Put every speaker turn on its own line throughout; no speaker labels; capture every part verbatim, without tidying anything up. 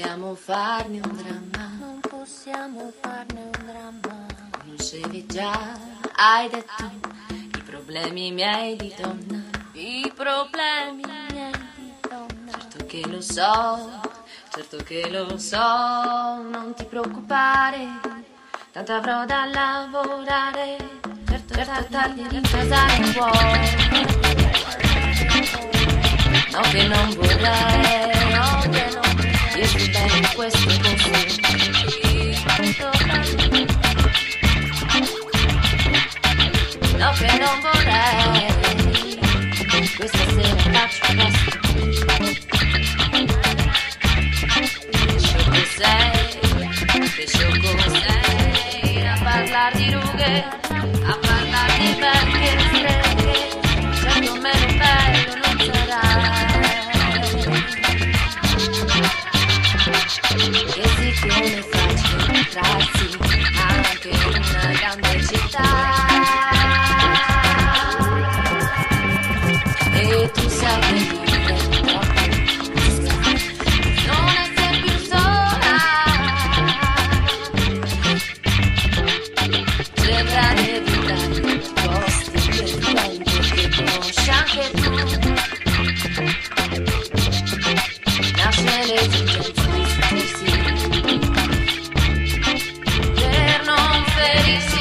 possiamo farne un dramma,
non possiamo farne un dramma.
Conoscevi già, hai detto, i problemi miei di donna.
I problemi miei di donna.
Certo che lo so, certo che lo so, non ti preoccupare, tanto avrò da lavorare. Certo, certo tardi di casa non puoi. No che non vorrei, no che non vorrei, io sto bene in questo posto. No che non vorrei, questa sera faccio presto. Che sciocco sei, che sciocco sei, a parlar di rughe, a parlar di vecchie streghe. Certo meno bello non sarà. Che sì che è facile entrarsi anche in una grande città. E tu sai che vivi troppo, non essere più sola. Sembra evitare posti per tempo che conosci anche tu. Nasce l'esigenza di sapersi per non ferirsi.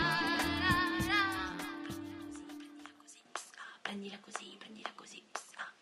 Prendila così, prendila così.